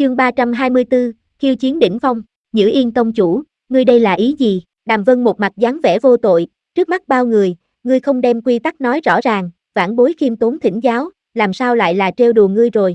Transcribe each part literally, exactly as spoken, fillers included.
Chương ba trăm hai mươi tư, khiêu chiến đỉnh phong. Nhữ Yên tông chủ, ngươi đây là ý gì? Đàm Vân một mặt dáng vẻ vô tội, trước mắt bao người, ngươi không đem quy tắc nói rõ ràng, vãn bối khiêm tốn thỉnh giáo, làm sao lại là trêu đùa ngươi rồi?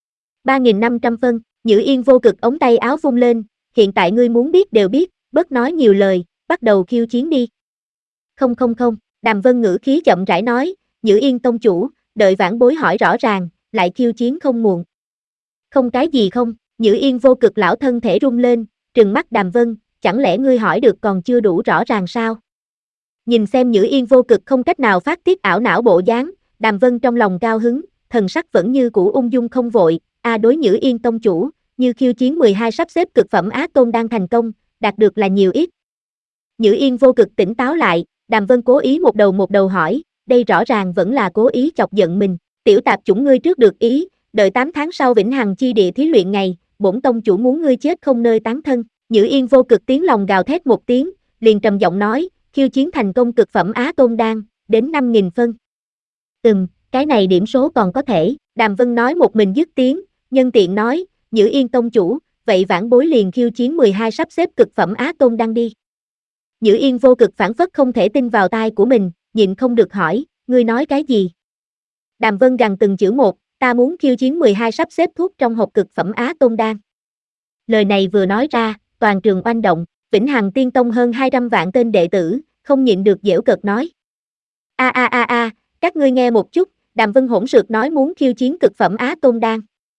ba nghìn năm trăm phân, Nhữ Yên vô cực ống tay áo vung lên, hiện tại ngươi muốn biết đều biết, bớt nói nhiều lời, bắt đầu khiêu chiến đi. Không không không, Đàm Vân ngữ khí chậm rãi nói, Nhữ Yên tông chủ, đợi vãn bối hỏi rõ ràng, lại khiêu chiến không muộn. Không cái gì không, Nhữ Yên vô cực lão thân thể rung lên, trừng mắt Đàm Vân, chẳng lẽ ngươi hỏi được còn chưa đủ rõ ràng sao? Nhìn xem Nhữ Yên vô cực không cách nào phát tiết ảo não bộ dáng, Đàm Vân trong lòng cao hứng, thần sắc vẫn như cũ ung dung không vội, a đối Nhữ Yên tông chủ, như khiêu chiến mười hai sắp xếp cực phẩm Á Tôn đang thành công, đạt được là nhiều ít. Nhữ Yên vô cực tỉnh táo lại, Đàm Vân cố ý một đầu một đầu hỏi, đây rõ ràng vẫn là cố ý chọc giận mình, tiểu tạp chủng ngươi trước được ý, đợi tám tháng sau vĩnh hằng chi địa thí luyện ngày, bổn tông chủ muốn ngươi chết không nơi tán thân. Nhữ Yên vô cực tiếng lòng gào thét một tiếng, liền trầm giọng nói, khiêu chiến thành công cực phẩm Á Tôn đan, đến năm nghìn phân. Ừm, cái này điểm số còn có thể, Đàm Vân nói một mình dứt tiếng, nhân tiện nói, Nhữ Yên tông chủ, vậy vãn bối liền khiêu chiến mười hai sắp xếp cực phẩm Á Tôn đan đi. Nhữ Yên vô cực phản phất không thể tin vào tai của mình, nhịn không được hỏi, ngươi nói cái gì? Đàm Vân gằn từng chữ một, ta muốn khiêu chiến mười hai sắp xếp thuốc trong hộp cực phẩm Á Tôn đan. Lời này vừa nói ra, toàn trường oanh động, Vĩnh Hằng Tiên Tông hơn hai trăm vạn tên đệ tử, không nhịn được giễu cợt nói. A a a a, các ngươi nghe một chút, Đàm Vân hỗn xược nói muốn khiêu chiến cực phẩm Á Tôn đan.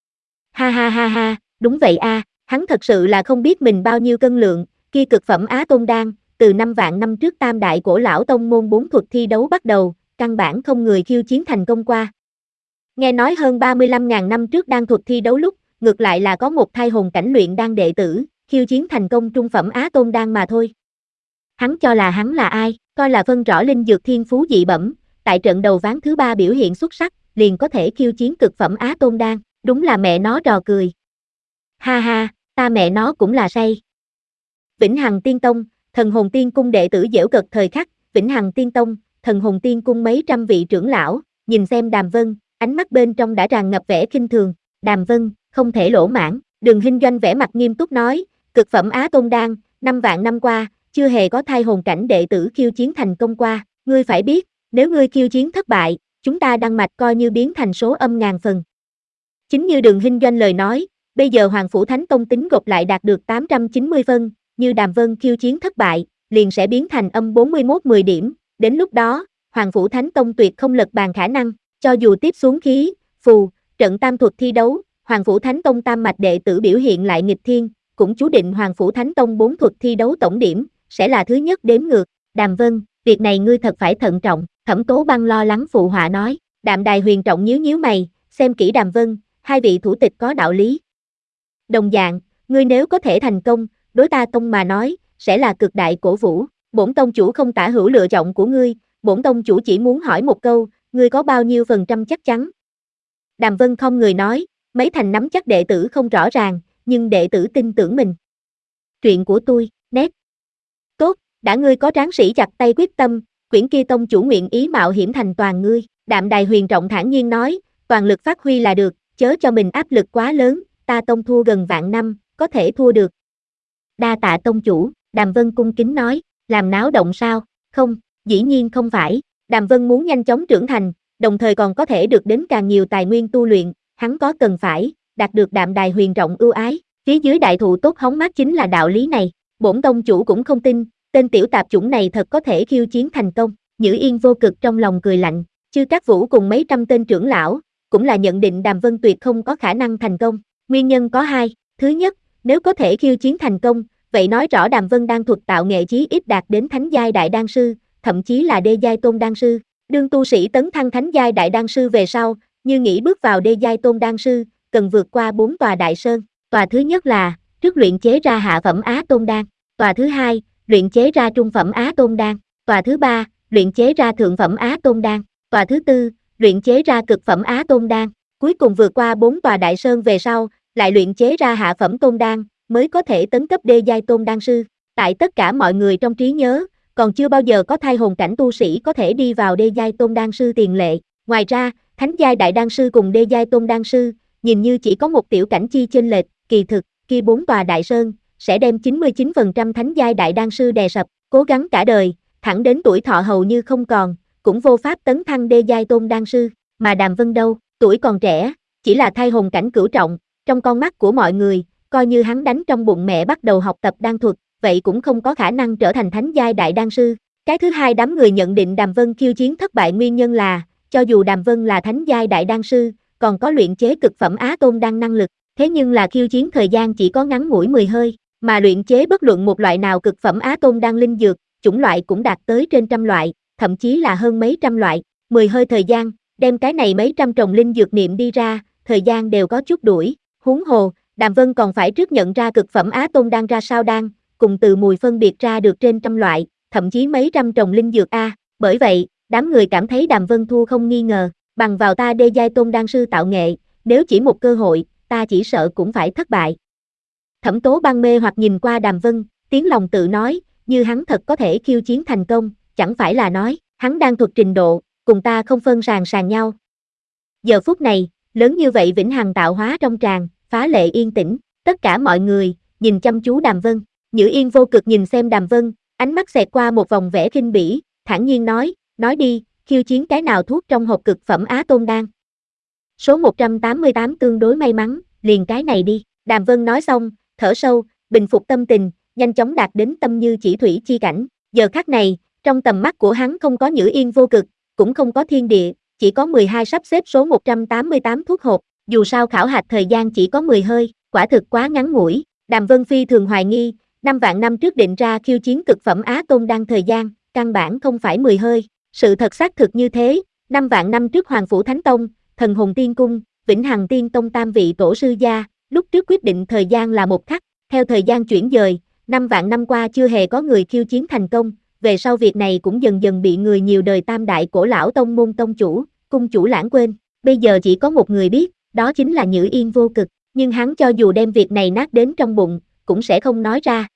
Ha ha ha ha, đúng vậy a, hắn thật sự là không biết mình bao nhiêu cân lượng, kia cực phẩm Á Tôn đan, từ năm vạn năm trước tam đại cổ lão tông môn bốn thuật thi đấu bắt đầu, căn bản không người khiêu chiến thành công qua. Nghe nói hơn ba mươi lăm nghìn năm trước đan thuật thi đấu lúc, ngược lại là có một thai hồn cảnh luyện đan đệ tử, khiêu chiến thành công trung phẩm Á Tôn đan mà thôi. Hắn cho là hắn là ai, coi là phân rõ linh dược thiên phú dị bẩm, tại trận đầu ván thứ ba biểu hiện xuất sắc, liền có thể khiêu chiến cực phẩm Á Tôn đan, đúng là mẹ nó trò cười. Ha ha, ta mẹ nó cũng là say. Vĩnh Hằng Tiên Tông, Thần Hồn Tiên Cung đệ tử giễu cợt thời khắc, Vĩnh Hằng Tiên Tông, Thần Hồn Tiên Cung mấy trăm vị trưởng lão, nhìn xem Đàm Vân, ánh mắt bên trong đã tràn ngập vẻ khinh thường, Đàm Vân, không thể lỗ mãn, Đường Hinh Doanh vẻ mặt nghiêm túc nói, cực phẩm Á Tôn đan, năm vạn năm qua, chưa hề có thai hồn cảnh đệ tử khiêu chiến thành công qua, ngươi phải biết, nếu ngươi khiêu chiến thất bại, chúng ta đăng mạch coi như biến thành số âm ngàn phần. Chính như Đường Hinh Doanh lời nói, bây giờ Hoàng Phủ Thánh Tông tính gộp lại đạt được tám trăm chín mươi phân, như Đàm Vân khiêu chiến thất bại, liền sẽ biến thành âm bốn mươi mốt mười điểm, đến lúc đó, Hoàng Phủ Thánh Tông tuyệt không lật bàn khả năng, cho dù tiếp xuống khí, phù, trận tam thuật thi đấu, Hoàng Phủ Thánh Tông tam mạch đệ tử biểu hiện lại nghịch thiên, cũng chú định Hoàng Phủ Thánh Tông bốn thuật thi đấu tổng điểm, sẽ là thứ nhất đếm ngược. Đàm Vân, việc này ngươi thật phải thận trọng, Thẩm Tố Băng lo lắng phụ họa nói. Đạm Đài Huyền trọng nhíu nhíu mày, xem kỹ Đàm Vân, hai vị thủ tịch có đạo lý. Đồng dạng, ngươi nếu có thể thành công, đối ta tông mà nói, sẽ là cực đại cổ vũ. Bổn tông chủ không tả hữu lựa chọn của ngươi, bổn tông chủ chỉ muốn hỏi một câu, ngươi có bao nhiêu phần trăm chắc chắn? Đàm Vân không người nói, mấy thành nắm chắc đệ tử không rõ ràng, nhưng đệ tử tin tưởng mình. Truyện của tôi, nét. Tốt, đã ngươi có tráng sĩ chặt tay quyết tâm, quyển kia tông chủ nguyện ý mạo hiểm thành toàn ngươi. Đạm Đài Huyền trọng thản nhiên nói, toàn lực phát huy là được, chớ cho mình áp lực quá lớn, ta tông thua gần vạn năm, có thể thua được. Đa tạ tông chủ, Đàm Vân cung kính nói, làm náo động sao? Không, dĩ nhiên không phải, Đàm Vân muốn nhanh chóng trưởng thành, đồng thời còn có thể được đến càng nhiều tài nguyên tu luyện, hắn có cần phải, đạt được Đạm Đài Huyền rộng ưu ái, phía dưới đại thụ tốt hóng mát chính là đạo lý này, bổn tông chủ cũng không tin, tên tiểu tạp chủng này thật có thể khiêu chiến thành công, Nhữ Yên vô cực trong lòng cười lạnh, Chư Cát Vũ cùng mấy trăm tên trưởng lão, cũng là nhận định Đàm Vân tuyệt không có khả năng thành công, nguyên nhân có hai, thứ nhất, nếu có thể khiêu chiến thành công, vậy nói rõ Đàm Vân đang thuật tạo nghệ chí ít đạt đến thánh giai đại đan sư, thậm chí là đê giai tôn đan sư. Đương tu sĩ tấn thăng thánh giai đại đan sư về sau, như nghĩ bước vào đê giai tôn đan sư, cần vượt qua bốn tòa đại sơn. Tòa thứ nhất là trước luyện chế ra hạ phẩm Á Tôn đan, tòa thứ hai, luyện chế ra trung phẩm Á Tôn đan, tòa thứ ba, luyện chế ra thượng phẩm Á Tôn đan, tòa thứ tư, luyện chế ra cực phẩm Á Tôn đan. Cuối cùng vượt qua bốn tòa đại sơn về sau, lại luyện chế ra hạ phẩm tôn đan, mới có thể tấn cấp đê giai tôn đan sư. Tại tất cả mọi người trong trí nhớ, còn chưa bao giờ có thai hồn cảnh tu sĩ có thể đi vào đê giai tôn đan sư tiền lệ. Ngoài ra, thánh giai đại đan sư cùng đê giai tôn đan sư, nhìn như chỉ có một tiểu cảnh chi chênh lệch, kỳ thực, kia bốn tòa đại sơn, sẽ đem chín mươi chín phần trăm thánh giai đại đan sư đè sập, cố gắng cả đời, thẳng đến tuổi thọ hầu như không còn, cũng vô pháp tấn thăng đê giai tôn đan sư, mà Đàm Vân đâu, tuổi còn trẻ, chỉ là thai hồn cảnh cửu trọng, trong con mắt của mọi người, coi như hắn đánh trong bụng mẹ bắt đầu học tập đan thuật, vậy cũng không có khả năng trở thành thánh giai đại đan sư. Cái thứ hai đám người nhận định Đàm Vân khiêu chiến thất bại nguyên nhân là, cho dù Đàm Vân là thánh giai đại đan sư, còn có luyện chế cực phẩm á tôn đan năng lực, thế nhưng là khiêu chiến thời gian chỉ có ngắn ngủi mười hơi, mà luyện chế bất luận một loại nào cực phẩm á tôn đan linh dược, chủng loại cũng đạt tới trên trăm loại, thậm chí là hơn mấy trăm loại, mười hơi thời gian, đem cái này mấy trăm trồng linh dược niệm đi ra, thời gian đều có chút đuổi, huống hồ, Đàm Vân còn phải trước nhận ra cực phẩm á tôn đan ra sao đan, cùng từ mùi phân biệt ra được trên trăm loại, thậm chí mấy trăm trồng linh dược a, bởi vậy, đám người cảm thấy Đàm Vân thua không nghi ngờ, bằng vào ta đê giai tôn đan sư tạo nghệ, nếu chỉ một cơ hội, ta chỉ sợ cũng phải thất bại. Thẩm Tố Băng mê hoặc nhìn qua Đàm Vân, tiếng lòng tự nói, như hắn thật có thể khiêu chiến thành công, chẳng phải là nói, hắn đang thuật trình độ, cùng ta không phân sàng sàng nhau. Giờ phút này, lớn như vậy vĩnh hằng tạo hóa trong tràng, phá lệ yên tĩnh, tất cả mọi người, nhìn chăm chú Đàm Vân, Nhữ Yên vô cực nhìn xem Đàm Vân, ánh mắt xẹt qua một vòng vẻ khinh bỉ, thản nhiên nói, nói đi, khiêu chiến cái nào thuốc trong hộp cực phẩm á tôn đan. Số một trăm tám mươi tám tương đối may mắn, liền cái này đi, Đàm Vân nói xong, thở sâu, bình phục tâm tình, nhanh chóng đạt đến tâm như chỉ thủy chi cảnh, giờ khắc này, trong tầm mắt của hắn không có Nhữ Yên vô cực, cũng không có thiên địa, chỉ có mười hai sắp xếp số một trăm tám mươi tám thuốc hộp, dù sao khảo hạch thời gian chỉ có mười hơi, quả thực quá ngắn ngủi, Đàm Vân phi thường hoài nghi, năm vạn năm trước định ra khiêu chiến cực phẩm á tôn đan thời gian, căn bản không phải mười hơi, sự thật xác thực như thế, năm vạn năm trước Hoàng Phủ Thánh Tông, Thần Hồn Tiên Cung, Vĩnh Hằng Tiên Tông tam vị tổ sư gia, lúc trước quyết định thời gian là một khắc, theo thời gian chuyển dời, năm vạn năm qua chưa hề có người khiêu chiến thành công, về sau việc này cũng dần dần bị người nhiều đời tam đại cổ lão tông môn tông chủ, cung chủ lãng quên, bây giờ chỉ có một người biết, đó chính là Nhữ Yên vô cực, nhưng hắn cho dù đem việc này nát đến trong bụng, cũng sẽ không nói ra,